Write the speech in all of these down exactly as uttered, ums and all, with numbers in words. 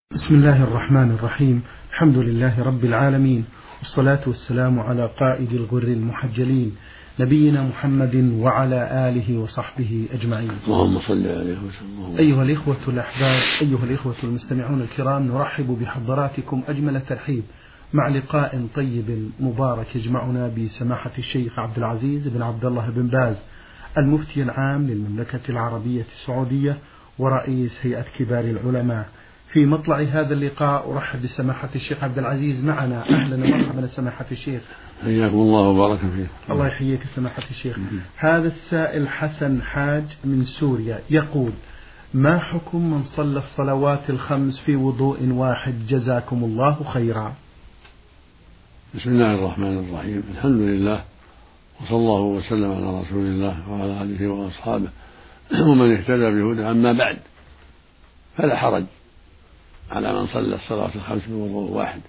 بسم الله الرحمن الرحيم. الحمد لله رب العالمين، والصلاة والسلام على قائد الغر المحجلين نبينا محمد وعلى آله وصحبه أجمعين. اللهم صل عليه وسلم. أيها الإخوة الأحباب، أيها الإخوة المستمعون الكرام، نرحب بحضراتكم أجمل الترحيب مع لقاء طيب مبارك يجمعنا بسماحة الشيخ عبد العزيز بن عبد الله بن باز، المفتي العام للمملكة العربية السعودية ورئيس هيئة كبار العلماء. في مطلع هذا اللقاء أرحب بسماحة الشيخ عبد العزيز معنا. أهلا ومرحبا سماحة الشيخ. حياكم الله وبارك فيك. الله يحييك سماحة الشيخ. هذا السائل حسن حاج من سوريا يقول: ما حكم من صلى الصلوات الخمس في وضوء واحد؟ جزاكم الله خيرا. بسم الله الرحمن الرحيم. الحمد لله، وصلى الله وسلم على رسول الله وعلى آله وأصحابه ومن اهتدى بهدى. أما بعد، فلا حرج على من صلى الصلاة الخمس بوضوء واحد،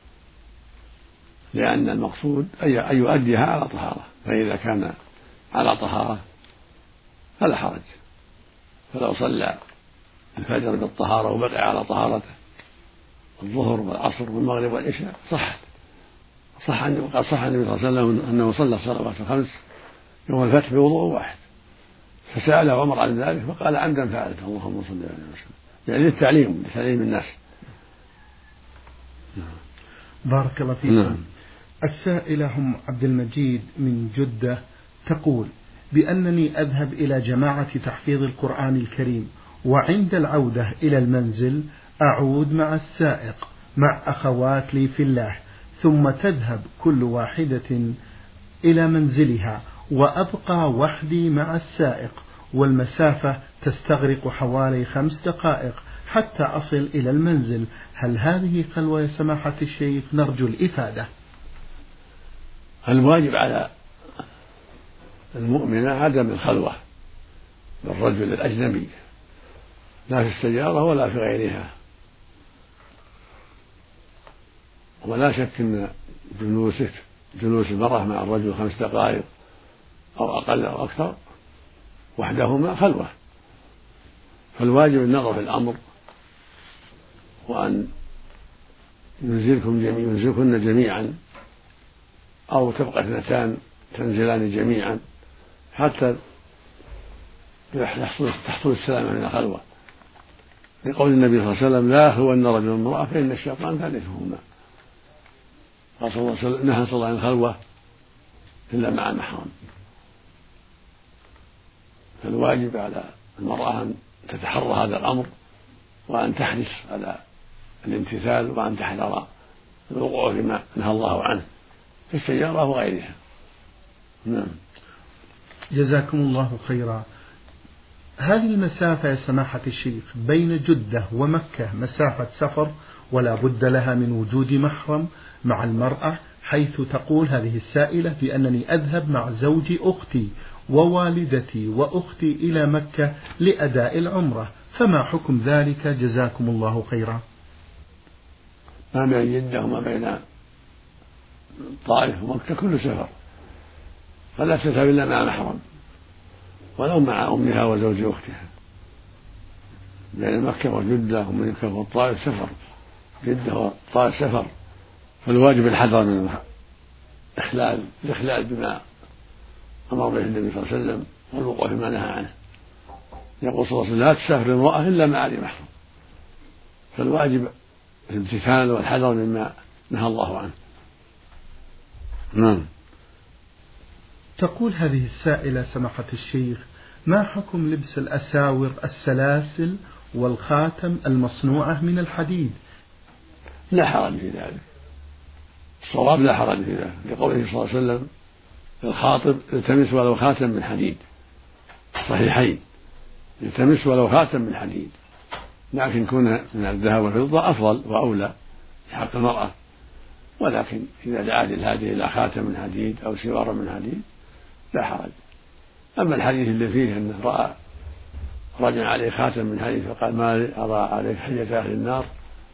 لأن المقصود أن يؤديها على طهارة، فإذا كان على طهارة فلا حرج. فلو صلى الفجر بالطهارة وبقي على طهارته الظهر والعصر والمغرب والعشاء صحت. صح أن قد صح النبي صلى الله عليه وسلم أنه صلى الصلوات الخمس يوم الفتح بوضوء واحد، فسأله عمر عن ذلك فقال: عمدا فعلت. اللهم صل عليه وسلم، يعني للتعليم لتعليم الناس. بارك الله فيكم. نعم. السائلة أم عبد المجيد من جدة تقول بأنني أذهب إلى جماعة تحفيظ القرآن الكريم، وعند العودة إلى المنزل أعود مع السائق مع أخوات لي في الله، ثم تذهب كل واحدة إلى منزلها وأبقى وحدي مع السائق، والمسافة تستغرق حوالي خمس دقائق حتى أصل إلى المنزل. هل هذه خلوة يا سماحة الشيخ؟ نرجو الإفادة. الواجب على المؤمنة عدم الخلوة بالرجل الأجنبي، لا في السيارة ولا في غيرها، ولا شك أن جلوسك جلوس المرأة مع الرجل خمس دقائق أو أقل أو أكثر وحدهما خلوة. فالواجب النظر في الأمر، وأن ينزلكم جميع ينزلكن جميعا، أو تبقى اثنتان تنزلان جميعا حتى تحصل السلامة من الخلوة، لقول النبي صلى الله عليه وسلم: لا يخلون رجل وامرأة فإن الشيطان ثالثهما. قال صلى الله عليه وسلم: نهى صلى الله عن الخلوة إلا مع محرم. فالواجب على المرأة أن تتحرى هذا الأمر، وأن تحرص على الامتثال، وأن تحذر الوقوع فيما نهى الله عنه في السيارة وغيرها. نعم. جزاكم الله خيرا. هذه المسافة يا سماحة الشيخ بين جدة ومكة مسافة سفر، ولا بد لها من وجود محرم مع المرأة، حيث تقول هذه السائلة بأنني أذهب مع زوج أختي ووالدتي وأختي إلى مكة لأداء العمرة، فما حكم ذلك؟ جزاكم الله خيرا. ما بين جدة وما بين الطائف ومكة كل سفر، فلا تذهب إلا مع محرم، ولو مع أمها وزوج أختها. بين مكة وجدة ومكة والطائف سفر، جدة والطائف سفر، فالواجب الحذر من الإخلال الإخلال بما أمر به النبي صلى الله عليه وسلم والوقوع فيما نهى عنه. يقول صلى الله عليه وسلم: لا تسافر المرأة إلا مع ذي محرم. فالواجب الامتثال والحذر مما نهى الله عنه. نعم. تقول هذه السائلة سماحة الشيخ: ما حكم لبس الأساور السلاسل والخاتم المصنوعة من الحديد؟ لا حرج في ذلك، الصواب لا حرج في ذلك، لقوله صلى الله عليه وسلم الخاطب: التمس ولو خاتم من حديد. الصحيحين: التمس ولو خاتم من حديد. لكن كونه من الذهب والفضة أفضل وأولى في حق المرأة، ولكن إذا دعا للهادي إلى خاتم من حديد أو سوار من حديد لا حرج. أما الحديث اللي فيه أنه رأى رجل عليه خاتم من حديد فقال: ما أرى عليك حية أهل النار،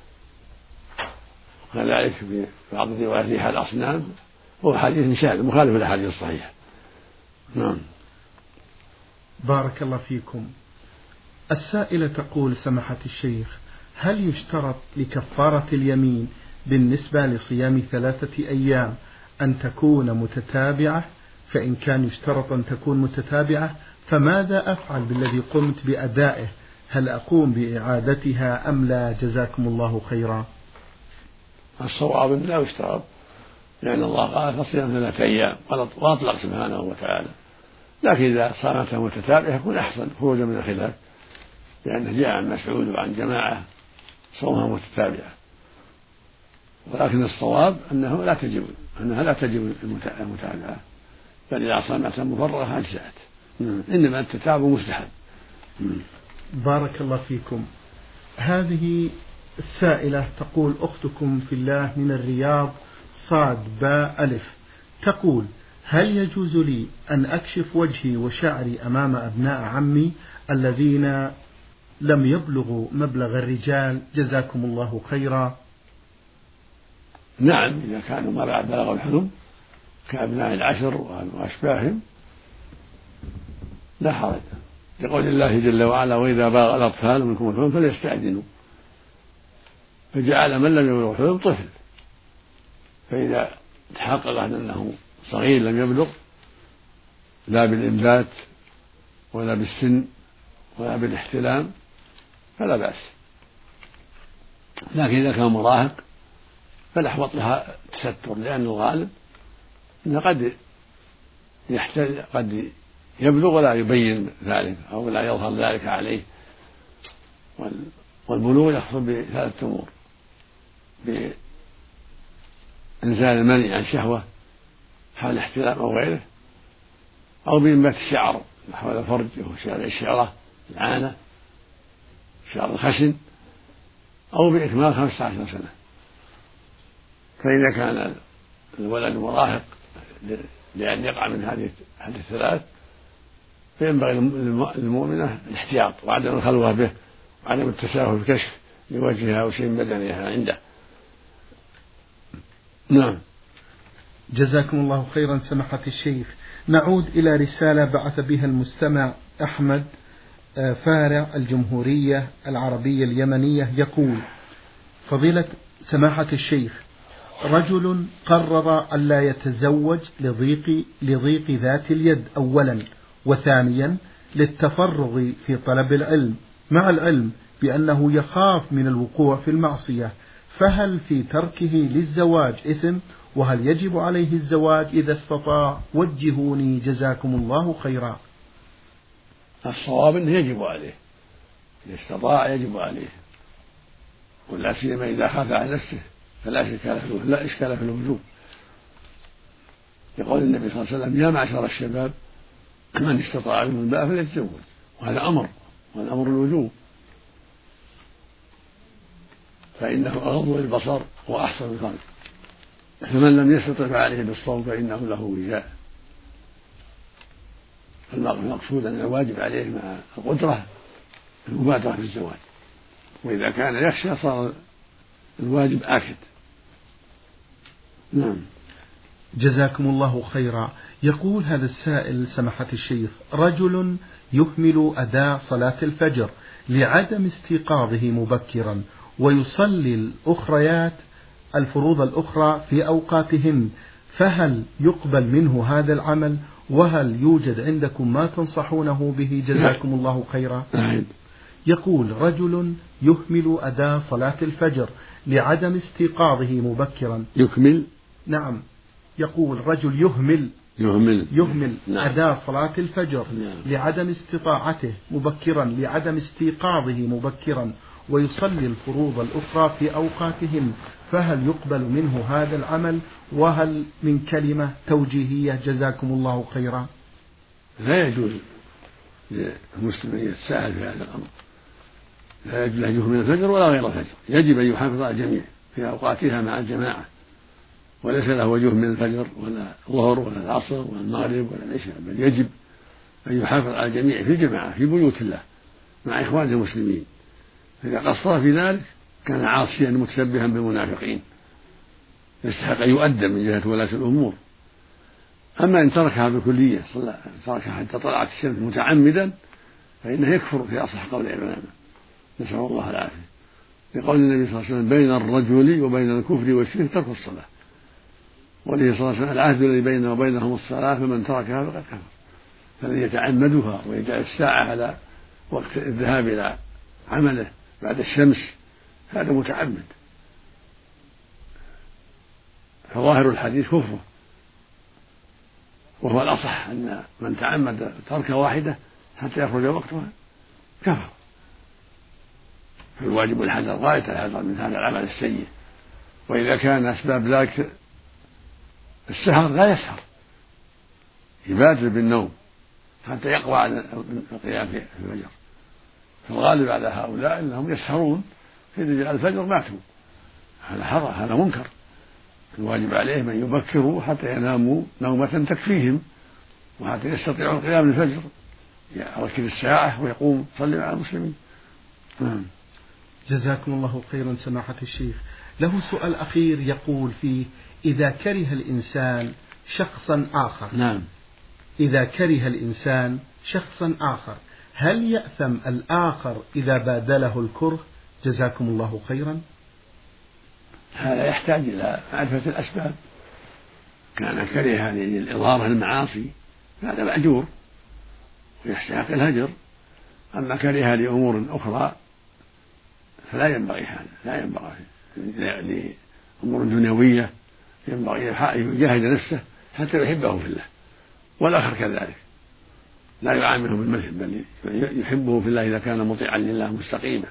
وكذلك في بعض الروايات ريح الأصنام، هو حديث شاذ مخالف للأحاديث الصحيحة. نعم. بارك الله فيكم. السائلة تقول سماحة الشيخ: هل يشترط لكفارة اليمين بالنسبة لصيام ثلاثة أيام أن تكون متتابعة؟ فإن كان يشترط أن تكون متتابعة فماذا أفعل بالذي قمت بأدائه؟ هل أقوم بإعادتها أم لا؟ جزاكم الله خيرا. الصواب لا يشترط، لأن الله قال فصيام ثلاثة أيام وأطلق سبحانه وتعالى، لكن إذا صامتها متتابعة يكون أحسن خروجا من الخلاف، لأنه جاء عن مسعود وعن جماعة صومها متتابعة. ولكن الصواب أنه لا تجب أنها لا تجب المتابعة، بل إذا صامتها مفرغة أجزأت، إنما التتابع مستحب. بارك الله فيكم. هذه السائلة تقول: أختكم في الله من الرياض، صاد باء ألف، تقول: هل يجوز لي أن أكشف وجهي وشعري أمام أبناء عمي الذين لم يبلغوا مبلغ الرجال؟ جزاكم الله خيرا. نعم، إذا كانوا ما بعد بلغوا الحلم كأبناء العشر وأشباههم لا حرج، لقول الله جل وعلا: وإذا بلغ الأطفال منكم الحلم فليستأذنوا، فجعل من لم يبلغ الحلم طفل، فإذا تحقق أنه صغير لم يبلغ لا بالإنبات ولا بالسن ولا بالاحتلام فلا بأس، لكن إذا كان مراهق فالأحوط لها التستر، لأن الغالب أنه قد يحتل قد يبلغ ولا يبين ذلك أو لا يظهر ذلك عليه. والبلوغ يحصل بثلاثة أمور: بإنزال المني عن شهوة حال احتلام أو غيره، أو بإنبات الشعر حول الفرج وهو شعر الشعرة العانة شعر الخشن، أو بإكمال خمسة عشر سنة. فإذا كان الولد مراهق لأن يقع من هذه الثلاث فينبغي للمؤمنة الاحتياط وعدم الخلوة به وعدم التساهل في الكشف لوجهها أو شيء من بدنها عنده. نعم. جزاكم الله خيرا سماحة الشيخ. نعود إلى رسالة بعث بها المستمع أحمد فارع الجمهورية العربية اليمنية، يقول: فضيلة سماحة الشيخ، رجل قرر ألا يتزوج لضيق, لضيق ذات اليد أولا، وثانيا للتفرغ في طلب العلم، مع العلم بأنه يخاف من الوقوع في المعصية، فهل في تركه للزواج إثم؟ وهل يجب عليه الزواج إذا استطاع؟ وجهوني جزاكم الله خيرا. الصواب أنه يجب عليه، إذا استطاع يجب عليه، ولا سيما إذا خاف على نفسه فلا إشكال لا إشكال في الوجوب، يقول النبي صلى الله عليه وسلم: يا معشر الشباب من استطاع منكم الباءة فليتزوج، وهذا أمر، وهذا أمر الوجوب، فإنه أغض للبصر وأحسن الفرج، فمن لم يستطع فعليه بالصوم فإنه له وجاء. المقصود أن الواجب عليه مع القدرة المبادرة في الزواج، وإذا كان يخشى صار الواجب آكد. نعم. جزاكم الله خيرا. يقول هذا السائل سماحة الشيخ: رجل يهمل أداء صلاة الفجر لعدم استيقاظه مبكرا، ويصلي الأخريات الفروض الأخرى في أوقاتهن، فهل يقبل منه هذا العمل؟ وهل يوجد عندكم ما تنصحونه به؟ جزاكم الله خيرا. يقول: رجل يهمل أداء صلاة الفجر لعدم استيقاظه مبكرا. يكمل؟ نعم. يقول: رجل يهمل يهمل, يهمل نعم. أداء صلاة الفجر نعم. لعدم استطاعته مبكرا، لعدم استيقاظه مبكرا، ويصلي الفروض الأخرى في أوقاتهن، فهل يقبل منه هذا العمل؟ وهل من كلمة توجيهية؟ جزاكم الله خيرا. لا يجوز للمسلم أن يتساهل في هذا الأمر، لا يجوز له يهمل الفجر ولا غير الفجر، يجب أن يحافظ على الجميع في أوقاتها مع الجماعة، وليس له وجه من الفجر ولا الظهر ولا العصر ولا المغرب ولا العشاء، بل يجب أن يحافظ على الجميع في الجماعة في بيوت الله مع إخوانه المسلمين، فإذا قصر في ذلك كان عاصيا متشبها بالمنافقين، يستحق أن يؤدب من جهة ولاة الأمور. أما إن تركها بالكلية تركها حتى طلعت الشمس متعمدا فإنه يكفر في أصح قول العلماء، نسأل الله العافية. لقول النبي صلى الله عليه وسلم بين الرجل وبين الكفر والشرك ترك الصلاة، وله صلى الله عليه وسلم العهد الذي بينه وبينهم الصلاة فمن تركها فقد كفر. فالذي يتعمدها ويجعل الساعة على وقت الذهاب إلى عمله بعد الشمس هذا متعمد، فظاهر الحديث كفره، وهو الأصح أن من تعمد ترك واحدة حتى يخرج وقتها كفر. فالواجب الحذر غاية الحذر من هذا العمل السيء. وإذا كان أسباب ذلك السهر لا يسهر، يبادر بالنوم حتى يقوى على القيام في الفجر. فالغالب على هؤلاء أنهم يسهرون في جاء الفجر ماتوا، هذا حرام، هذا منكر. الواجب عليهم أن يبكروا حتى يناموا نومة تكفيهم وحتى يستطيعوا القيام للفجر، يركز الساعة ويقوم يصلي مع المسلمين. جزاكم الله خيرا سماحة الشيخ. له سؤال أخير يقول فيه: إذا كره الإنسان شخصا آخر نعم إذا كره الإنسان شخصا آخر هل يأثم الآخر إذا بادله الكره؟ جزاكم الله خيرا. هذا يحتاج إلى معرفة الأسباب. كان كره لإظهار المعاصي هذا مأجور ويستحق الهجر، أما كره لأمور أخرى فلا ينبغي هذا، لا ينبغي لأمور دنيوية ينبغي يجاهد نفسه حتى يحبه في الله، والآخر كذلك لا يعامله بالمثل بل يحبه في الله إذا كان مطيعا لله مستقيما،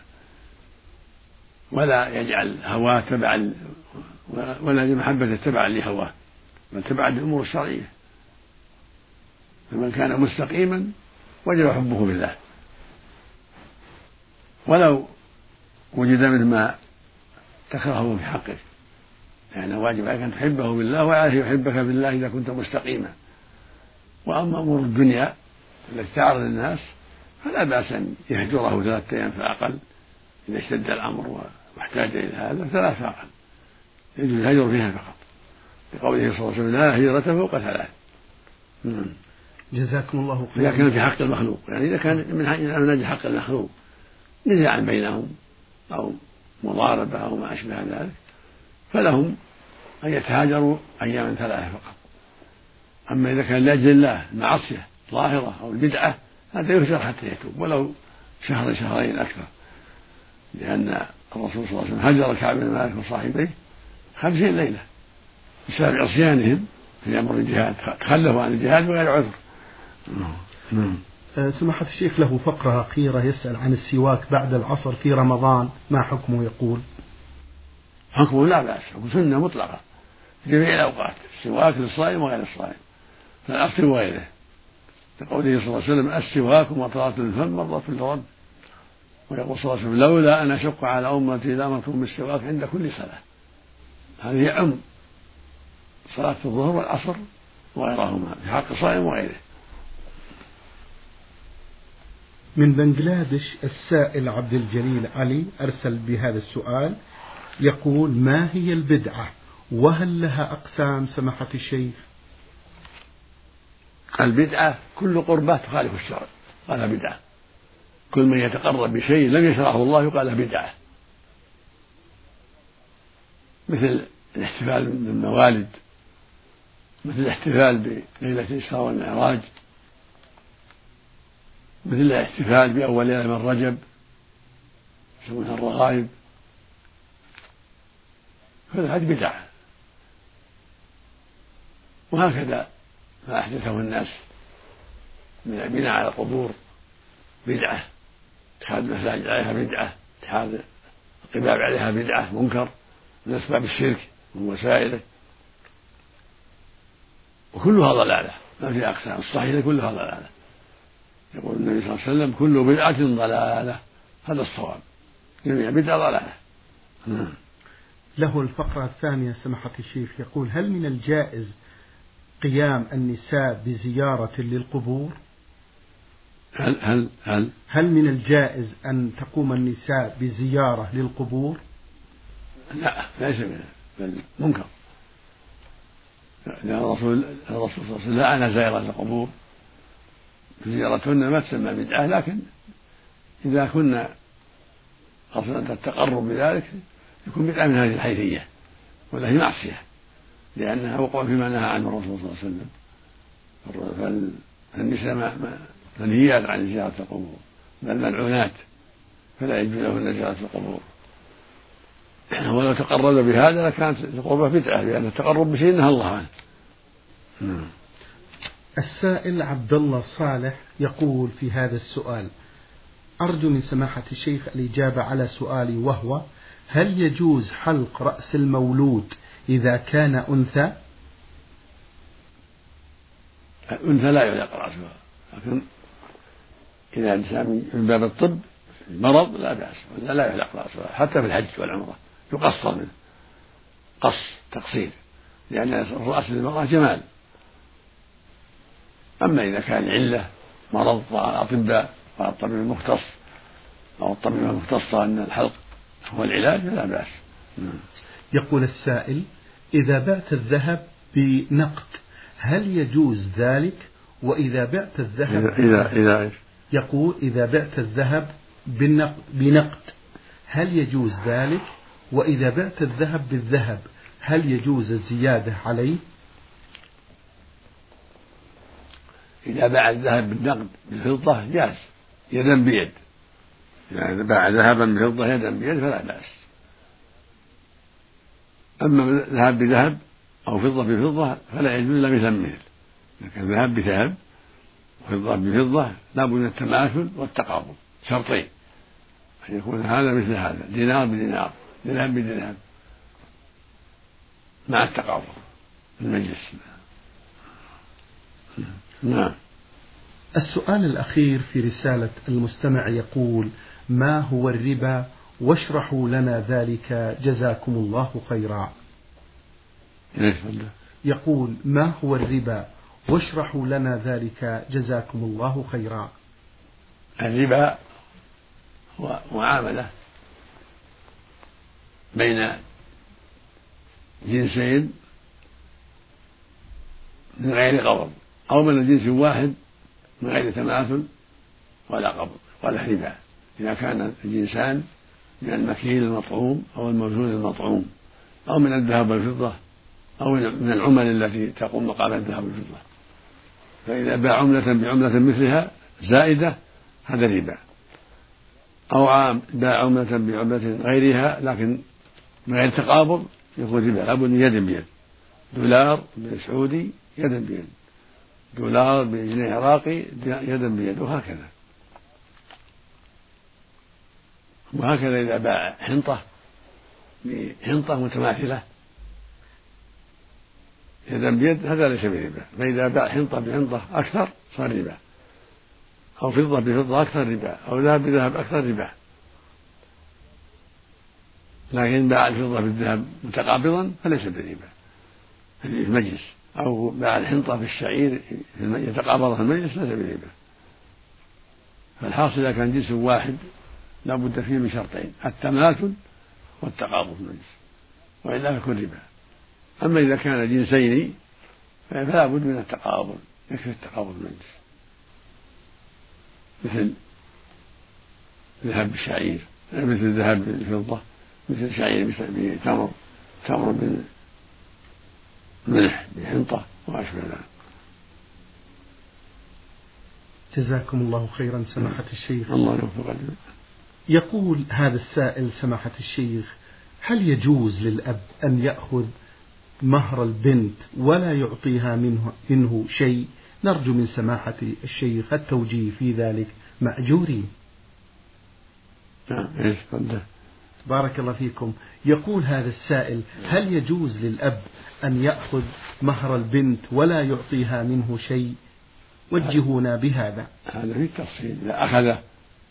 ولا يجعل هواه تبعا ولا لمحبته تبعا لهواه بل تبعا للأمور الشرعية. فمن كان مستقيما وجب حبه بالله، ولو وجد منه ما تكرهه في حقك، يعني واجب عليك أن تحبه بالله ويعرف يحبك بالله إذا كنت مستقيما. وأما أمور الدنيا التي تعرض الناس فلا بأس أن يهجره ثلاثة أيام فأقل إذا اشتد الأمر واحتاج إلى هذا ثلاث فأقل يجوز الهجر فيها فقط، لقوله صلى الله عليه وسلم لا هجرة فوق ثلاث. جزاكم الله خيرا. إذا كان في حق المخلوق، يعني إذا كان من أجل حق المخلوق نزاع بينهم أو مضاربة أو ما أشبه ذلك فلهم أن يتهاجروا أياما ثلاثة فقط. أما إذا كان لأجل الله المعصية ظاهرة أو البدعة هذا يهجر حتى يتوب ولو شهر شهرين أكثر، لأن الرسول صلى الله عليه وسلم هجر كعب بن مالك وصاحبيه خمسين ليلة بسبب عصيانهم في أمر الجهاد، تخلفوا عن الجهاد بغير عذر. سماحة الشيخ له فقرة أخيرة يسأل عن السواك بعد العصر في رمضان ما حكمه؟ يقول حكمه لا بأس، حكم سنة مطلقة في جميع الأوقات، السواك للصائم وغير الصائم فالعصر وغيره، لقوله صلى الله عليه وسلم السواك مطرات للفم مرة للرب، ويقول صلى الله عليه وسلم لولا أن أشق على أمتي لأمرتهم بالسواك عند كل صلاة. هذه يعم صلاة الظهر والعصر وغيرهما في حق الصائم وغيره. من بنغلاديش السائل عبد الجليل علي أرسل بهذا السؤال يقول: ما هي البدعة وهل لها أقسام سماحة الشيخ؟ البدعة كل قربة تخالف الشرع قال بدعة، كل من يتقرب بشيء لم يشرعه الله يقال له بدعة، مثل الاحتفال بالموالد، مثل الاحتفال بليلة الإسراء والمعراج، مثل الاحتفال بأول ليلة من رجب يسمونها الرغائب، فهذه بدعة. وهكذا ما أحدثه الناس من البناء على القبور بدعة، اتخاذ المساجد عليها بدعة، اتخاذ القباب عليها بدعة منكر من أسباب الشرك ووسائله، وكلها ضلالة ما في أقسام، الصحيحة كلها ضلالة. يقول النبي صلى الله عليه وسلم كل بدعة ضلالة، هذا الصواب، جميع بدعة ضلالة. له الفقرة الثانية سماحة الشيخ يقول: هل من الجائز قيام النساء بزيارة للقبور؟ هل هل هل هل من الجائز أن تقوم النساء بزيارة للقبور؟ لا ليس منه بل منكر، لأن الرسول الرسول صلى الله عليه وسلم لعن زائرة القبور، زيارتهن ما تسمى بدعة، لكن إذا كنا أصلا أن التقرب بذلك يكون بدعة من هذه الحيثية ولا هي معصية، لأنها وقوع فيما نهى عنه الرسول صلى الله عليه وسلم. فالنساء منهيات عن زيارة القبور بل ملعونات، فلا يجوز لهن زيارة القبور. ولو تقرب بهذا لكانت القربة بدعة، لأن التقرب بشيء نهى الله عنه. السائل عبد الله صالح يقول في هذا السؤال: أرجو من سماحة الشيخ الإجابة على سؤالي، وهو: هل يجوز حلق رأس المولود إذا كان أنثى؟ الأنثى لا يحلق رأسها، لكن إذا إنسان من باب الطب مرض لا بأس، ولا لا يحلق رأسها. حتى في الحج والعمرة يقصر منه قص تقصير، لأن الرأس للمرأة جمال. أما إذا كان علة مرض الأطباء والطبيب المختص أو الطبيبة المختصة أن الحلق هو العلاج فلا بأس. يقول السائل: إذا بعت الذهب بنقد هل يجوز ذلك؟ وإذا بعت الذهب إذا إذا إيش؟ يقول: إذا بعت الذهب بالنقد بنقد هل يجوز ذلك؟ وإذا بعت الذهب بالذهب هل يجوز الزيادة عليه؟ إذا باع الذهب بالنقد بالفضة جاز يدا بيد، يعني إذا باع ذهبا بفضة يدا بيد فلا بأس. أما ذهب بذهب أو فضة بفضة فلا يجوز إلا مثل مثل، لكن ذهب بذهب وفضة بفضة لا بد من التماثل والتقابل، شرطين: أن يكون هذا مثل هذا، دينار بدينار، درهم بدرهم، مع التقابل في المجلس. نعم. السؤال الأخير في رسالة المستمع يقول: ما هو الربا؟ واشرحوا لنا ذلك جزاكم الله خيرا. يقول: ما هو الربا؟ واشرحوا لنا ذلك جزاكم الله خيرا. الربا هو معاملة بين جنسين من غير قبض، أو من جنس واحد من غير تماثل ولا قبض ولا ربا، إذا كان الجنسان من المكيل المطعوم أو الموزون المطعوم، أو من الذهب والفضة، أو من العمل التي تقوم مقام الذهب والفضة. فإذا باع عملة بعملة مثلها زائدة هذا ربا، أو باع عملة بعملة غيرها لكن من غير تقابض يكون ربا، لابد من يد بيد، دولار سعودي يدا بيد، دولار بجنيه عراقي يدا بيد، وهكذا. وهكذا إذا باع حنطة بحنطة متماثلة يدا بيد هذا ليس بربا. فإذا باع حنطة بحنطة أكثر صار ربا، أو فضة بفضة أكثر ربا، أو ذهب بذهب أكثر ربا. لكن باع الفضة بالذهب متقابضا فليس بربا في المجلس، أو باع الحنطة في الشعير يتقابضها في المجلس ليس بربا. فالحاصل إذا كان جنس واحد لا بد فيه من شرطين: التماثل والتقابض في المجلس، وإلا يكون ربا. أما إذا كان جنسين فلا بد من التقابض، يكفي التقابض في المجلس، مثل ذهب بالشعير، مثل ذهب بالفضة، مثل شعير بتمر، تمر بالملح بحنطة وأشبه ذلك. جزاكم الله خيرا سماحة الشيخ. الله يوفقك. يقول هذا السائل: سماحة الشيخ، هل يجوز للأب أن يأخذ مهر البنت ولا يعطيها منه, منه شيء؟ نرجو من سماحة الشيخ التوجيه في ذلك مأجورين. نعم. ايش قلت؟ بارك الله فيكم. يقول هذا السائل: هل يجوز للأب أن يأخذ مهر البنت ولا يعطيها منه شيء؟ وجهونا بهذا. هذا في التفصيل، إذا أخذه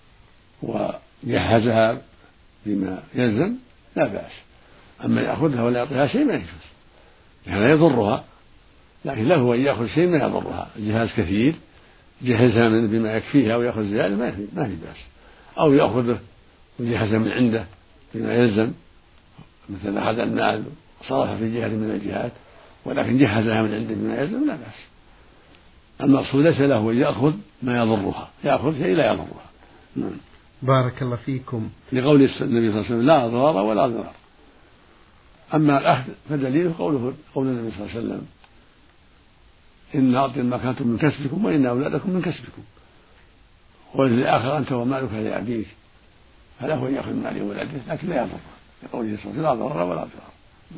وجهزها بما يلزم لا بأس. أما يأخذها ولا يعطيها شيء ما يجوز، هذا يضرها. لكن له أن يأخذ شيء ما يضرها، الجهاز كثير جهزها من بما يكفيها ويأخذ زيادة ما في ما في بأس. أو يأخذه وجهزها من عنده بما يلزم، مثل أخذ المال وصرف في جهة من الجهات ولكن جهزها من عنده بما يلزم لا بأس. المقصود ليس له أن يأخذ ما يضرها، يأخذ شيء لا يضرها. بارك الله فيكم. لقول النبي صلى الله عليه وسلم لا ضرر ولا ضرر. أما الأخذ فدليله قوله قول النبي صلى الله عليه وسلم إن أعطي ما كنتم من كسبكم وإن أولادكم من كسبكم، وللآخر أنت ومالك لأبيك، فله أن يأخذ مال ولده لكن لا يضر، لقوله صلى الله عليه وسلم لا ضرر ولا ضرر.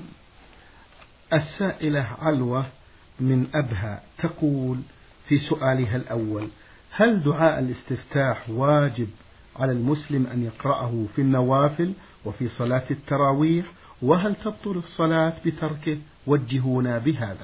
السائلة علوة من أبها تقول في سؤالها الأول: هل دعاء الاستفتاح واجب على المسلم أن يقرأه في النوافل وفي صلاة التراويح، وهل تبطل الصلاة بتركه؟ وجهونا بهذا.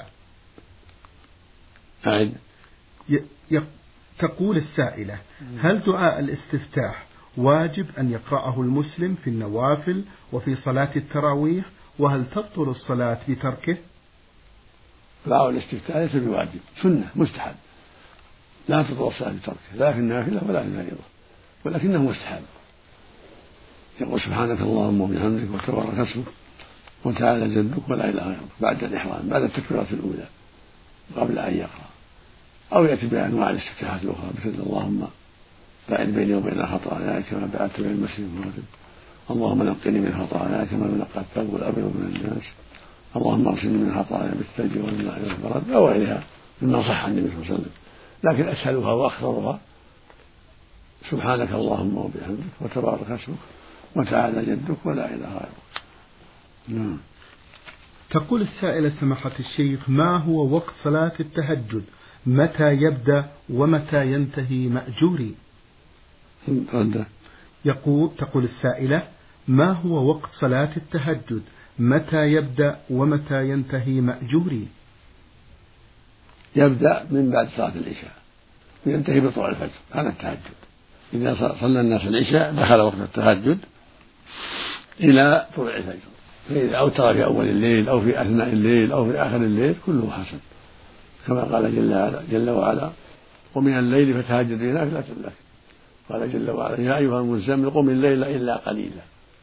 أعد. ي... تقول السائلة: هل دعاء الاستفتاح واجب أن يقرأه المسلم في النوافل وفي صلاة التراويح، وهل تبطل الصلاة بتركه؟ دعاء الاستفتاح ليس بواجب، سنة مستحب، لا تبطل الصلاة بتركه، لكن نافلة ولا فريضة، ولكنه مستحب. يقول سبحانك اللهم وبحمدك وتبارك اسمك وتعالى جدك ولا إله غيرك بعد الإحرام، بعد التكبيرة الأولى قبل أن يقرأ، أو يأتي بأنواع الاستفتاحات الأخرى مثل اللهم باعد بيني وبين خطاياي كما بعدت بين المشرق والمغرب، اللهم نقني من خطاياي كما ينقى الثوب الأبيض من الناس، اللهم اغسلني من خطاياي بالثلج والماء والبرد، أو غيرها مما صح عن النبي صلى الله عليه وسلم. لكن أسهلها وأخطرها سبحانك اللهم وبحمدك وتبارك اسمك وتعالى جدك ولا إله غيرك. نعم. تقول السائلة: سماحة الشيخ، ما هو وقت صلاة التهجد؟ متى يبدأ ومتى ينتهي مأجوري؟ يقول تقول السائلة: ما هو وقت صلاة التهجد؟ متى يبدأ ومتى ينتهي مأجوري؟ يبدأ من بعد صلاة العشاء وينتهي بطلوع الفجر، هذا التهجد. إذا صلى الناس العشاء دخل وقت التهجد إلى طلوع الفجر، فإذا أوتر في أول الليل أو في أثناء الليل أو في آخر الليل كله حسن، كما قال جل, جل وعلا: ومن الليل فتهجد به نافلة لك. قال جل وعلا: يا أيها المزمل قم الليل إلا قليلا.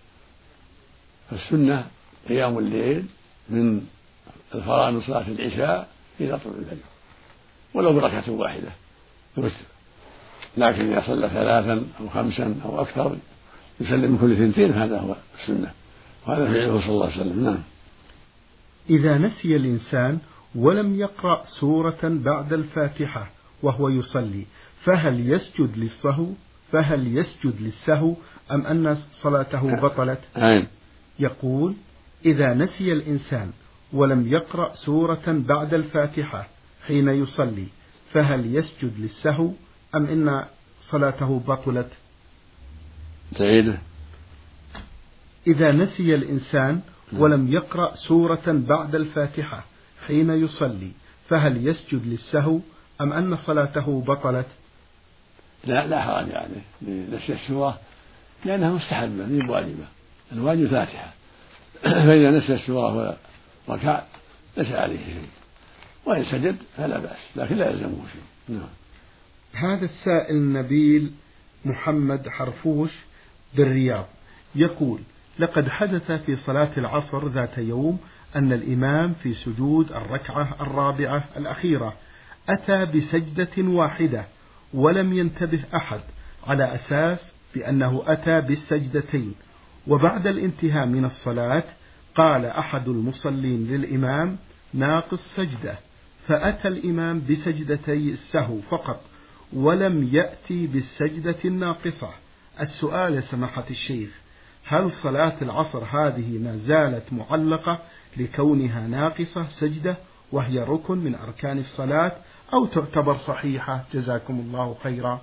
فالسنة قيام الليل من الفراغ من صلاة العشاء إلى طلوع الفجر ولو بركعة واحدة يوتر، لكن إذا صلى ثلاثا أو خمسا أو أكثر يسلم من كل ثنتين، هذا هو السنة، وهذا فعله صلى الله عليه وسلم. نعم. إذا نسي الإنسان ولم يقرأ سورة بعد الفاتحة وهو يصلي، فهل يسجد للسهو فهل يسجد للسهو أم أن صلاته بطلت؟ أين؟ يقول: إذا نسي الإنسان ولم يقرأ سورة بعد الفاتحة حين يصلي، فهل يسجد للسهو أم إن صلاته بطلت؟ تعيده. إذا نسي الإنسان ولم يقرأ سورة بعد الفاتحة حين يصلي، فهل يسجد للسهو أم أن صلاته بطلت؟ لا لا حرج عليه لنسي السورة، لأنها مستحبة ليس واجبة، الواجب الفاتحة، فإذا نسي السورة وركع ليس عليه شيء، وإن سجد فلا بأس، لكن لا يلزمه شيء. نعم. هذا السائل نبيل محمد حرفوش بالرياض يقول: لقد حدث في صلاة العصر ذات يوم أن الإمام في سجود الركعة الرابعة الأخيرة أتى بسجدة واحدة ولم ينتبه أحد، على أساس بأنه أتى بالسجدتين، وبعد الانتهاء من الصلاة قال أحد المصلين للإمام: ناقص سجدة، فأتى الإمام بسجدتي السهو فقط ولم يأتي بالسجدة الناقصة. السؤال يا سماحة الشيخ: هل صلاة العصر هذه ما زالت معلقة لكونها ناقصة سجدة وهي ركن من أركان الصلاة، أو تعتبر صحيحة؟ جزاكم الله خيرا.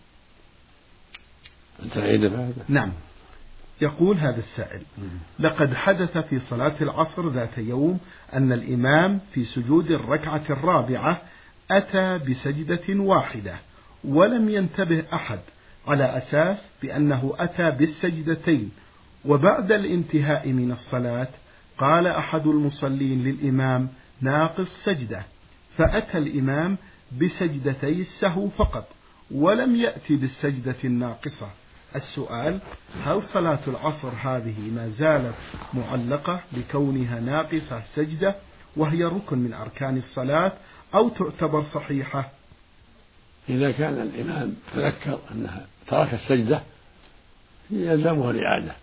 نعم. يقول هذا السائل: لقد حدث في صلاة العصر ذات يوم أن الإمام في سجود الركعة الرابعة أتى بسجدة واحدة ولم ينتبه أحد، على أساس بأنه أتى بالسجدتين، وبعد الانتهاء من الصلاة قال أحد المصلين للإمام: ناقص سجدة، فأتى الإمام بسجدتي السهو فقط ولم يأتي بالسجدة الناقصة. السؤال: هل صلاة العصر هذه ما زالت معلقة لكونها ناقصة سجدة وهي ركن من أركان الصلاة، أو تعتبر صحيحة؟ إذا كان الإمام تذكر أنها ترك السجدة يلزمه الإعادة،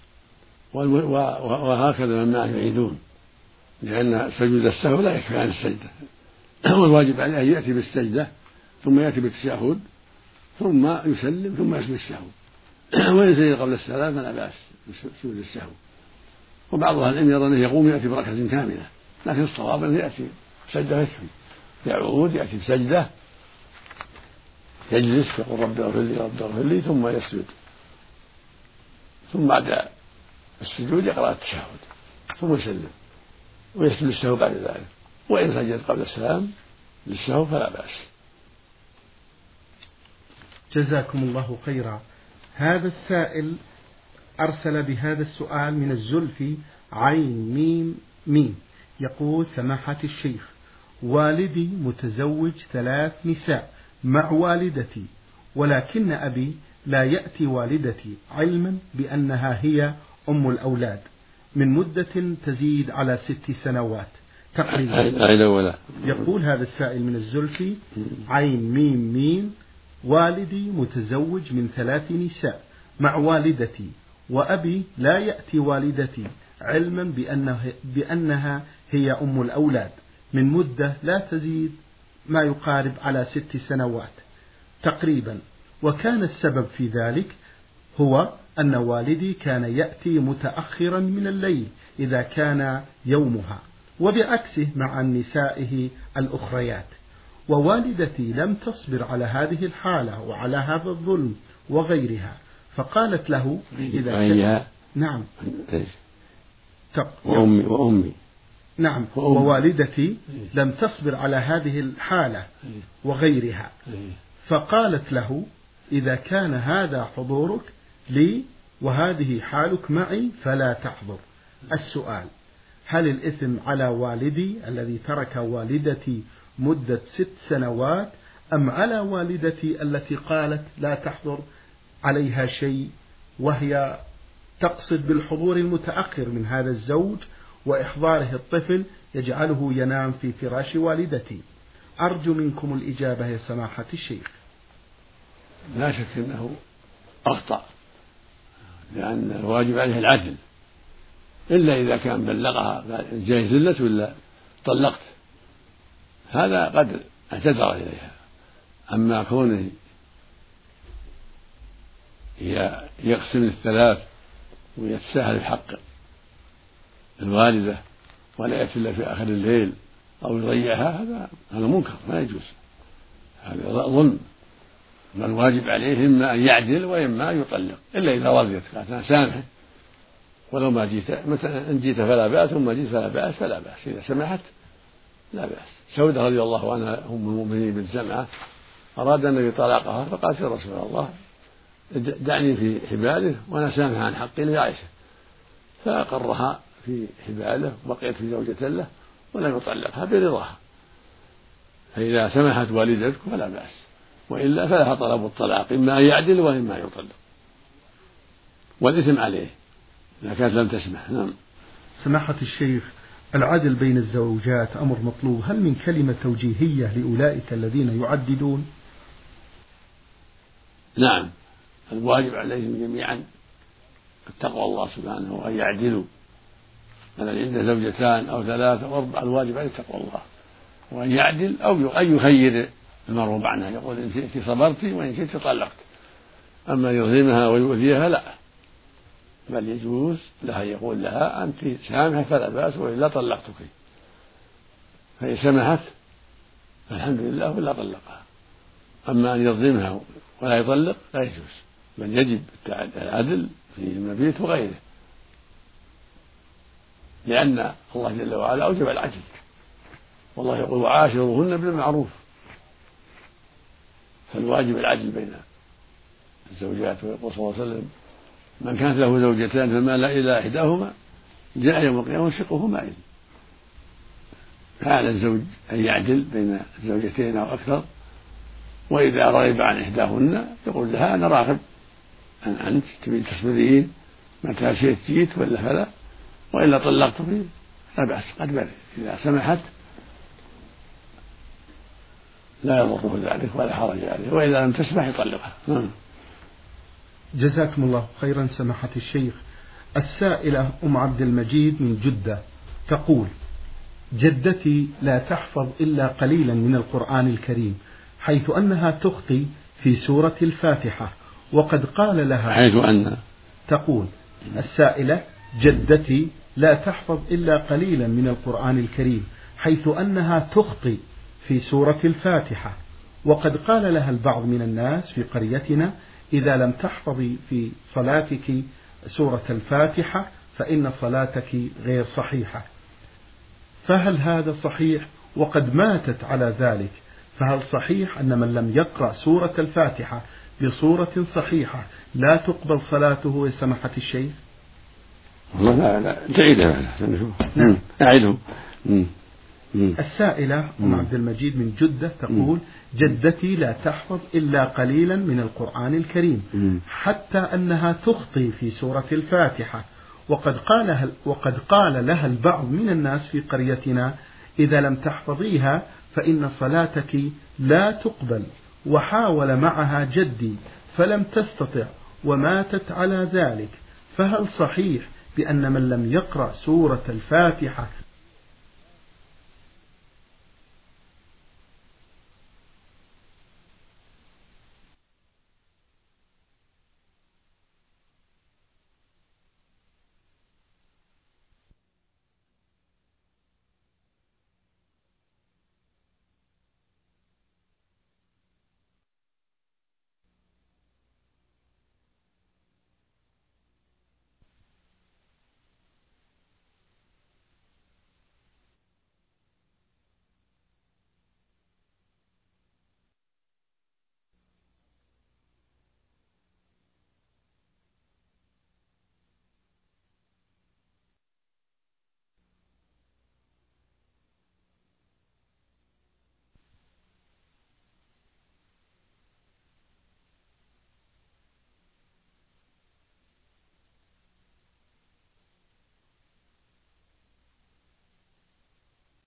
وهكذا من معه يعيدون، لأن سجود السهو لا يكفي عن السجدة، والواجب عليه أن يأتي بالسجدة ثم يأتي بالتشهد ثم يسلم ثم يسجد السهو، وإن سجد قبل السلام فلا بأس بسجود السهو. وبعض أهل العلم يرى أنه يقوم يأتي بركعة كاملة، لكن الصواب أنه يأتي سجدة يكفي، يعود يأتي بسجدة يجلس يقول رب اغفر لي رب اغفر لي ثم يسجد، ثم بعد السجود يقرأ التشهد ثم يسلم ويسجد السهو بعد ذلك، وإن سجد قبل السلام للسهو فلا بأس. جزاكم الله خيرا. هذا السائل أرسل بهذا السؤال من الزلفي عين ميم ميم، يقول: سماحة الشيخ، والدي متزوج ثلاث نساء مع والدتي، ولكن أبي لا يأتي والدتي علما بأنها هي أم الأولاد من مدة تزيد على ست سنوات تقريبا. يقول هذا السائل من الزلفي عين ميم ميم: والدي متزوج من ثلاث نساء مع والدتي، وأبي لا يأتي والدتي علما بأنها, بأنها هي أم الأولاد من مدة لا تزيد ما يقارب على ست سنوات تقريبا، وكان السبب في ذلك هو أن والدي كان يأتي متأخرا من الليل إذا كان يومها، وبعكسه مع نسائه الأخريات، ووالدتي لم تصبر على هذه الحالة وعلى هذا الظلم وغيرها، فقالت له إذا كان نعم وأمي وأمي نعم ووالدتي لم تصبر على هذه الحالة وغيرها، فقالت له إذا كان هذا حضورك لي وهذه حالك معي فلا تحضر. السؤال: هل الإثم على والدي الذي ترك والدتي مدة ست سنوات، أم على والدتي التي قالت لا تحضر عليها شيء، وهي تقصد بالحضور المتأخر من هذا الزوج وإحضاره الطفل يجعله ينام في فراش والدتي؟ أرجو منكم الإجابة يا سماحة الشيخ. لا شك أنه أخطأ، لأن الواجب عليه العدل، إلا إذا كان بلغها جاي زلت ولا طلقت، هذا قد اعتذر إليها. أما كونه يقسم الثلاث ويتساهل في حق الوالدة ولا يأتي إلا في آخر الليل أو يضيعها، هذا هذا منكر ما يجوز، هذا ظلم. الواجب عليه إما أن يعدل وإما أن يطلق، إلا إذا رضيت قالت أنا سامحك ولو ما جيت، مثلا إن جيت فلا بأس وما جيت فلا بأس فلا بأس، إذا سمحت لا بأس. سودة رضي الله عنها أم المؤمنين بنت زمعة أراد النبي طلاقها، فقالت يا رسول الله دعني في حباله وأنا سامح عن حقي لعائشة، فأقرها في حباله وبقيت في زوجة له ولم يطلقها برضاها. فإذا سمحت والدتك فلا بأس، وإلا فلها طلب الطلاق، إما أن يعدل وإما أن يطلق، والإثم عليه إذا كانت لم تسمح. نعم. سماحة الشيخ، العدل بين الزوجات أمر مطلوب، هل من كلمة توجيهية لأولئك الذين يعددون؟ نعم، الواجب عليهم جميعا اتقوا الله سبحانه وأن يعدلوا، الذي عنده زوجتان أو ثلاثة أو أربعة الواجب عليه اتقوا الله وأن يعدل، أو أن يخير المرغوب عنها، يقول إن شئت صبرت وإن شئت طلقت. أما يظلمها ويؤذيها لا، بل يجوز لها يقول لها أنت سامحة فلا بأس وإلا طلقتك، فإن سمحت فالحمد لله ولا طلقها. أما أن يظلمها ولا يطلق لا يجوز، بل يجب العدل في المبيت وغيره، لأن الله جل وعلا أوجب العدل، والله يقول وعاشروهن بالمعروف، فالواجب العدل بين الزوجات. ويقول صلى الله عليه وسلم من كانت له زوجتان فمال إلى إحداهما جاء يوم القيامة شقه مائل. فعلى الزوج أن يعدل بين الزوجتين أو أكثر، وإذا رغب عن إحداهن يقول لها أنا راغب أن أنت تبين تصبرين متى شئت جيت ولا فلا، وإلا طلقتك لا بأس قد بل إذا سمحت لا يضره ذلك ولا حرج عليه، وإذا لم تسمح يطلقها. جزاكم الله خيرا سماحة الشيخ. السائلة أم عبد المجيد من جدة تقول: جدتي لا تحفظ إلا قليلا من القرآن الكريم، حيث أنها تخطي في سورة الفاتحة، وقد قال لها حيث أن تقول السائلة: جدتي لا تحفظ إلا قليلا من القرآن الكريم، حيث أنها تخطي في سورة الفاتحة، وقد قال لها البعض من الناس في قريتنا: إذا لم تحفظي في صلاتك سورة الفاتحة فإن صلاتك غير صحيحة. فهل هذا صحيح؟ وقد ماتت على ذلك، فهل صحيح أن من لم يقرأ سورة الفاتحة بصورة صحيحة لا تقبل صلاته يا سماحة الشيخ؟ والله لا لا تعيدها. نعم أعيده. السائلة أم عبد المجيد من جدة تقول: جدتي لا تحفظ إلا قليلا من القرآن الكريم، حتى أنها تخطي في سورة الفاتحة، وقد قال وقد قال لها البعض من الناس في قريتنا: إذا لم تحفظيها فإن صلاتك لا تقبل. وحاول معها جدي فلم تستطع وماتت على ذلك، فهل صحيح بأن من لم يقرأ سورة الفاتحة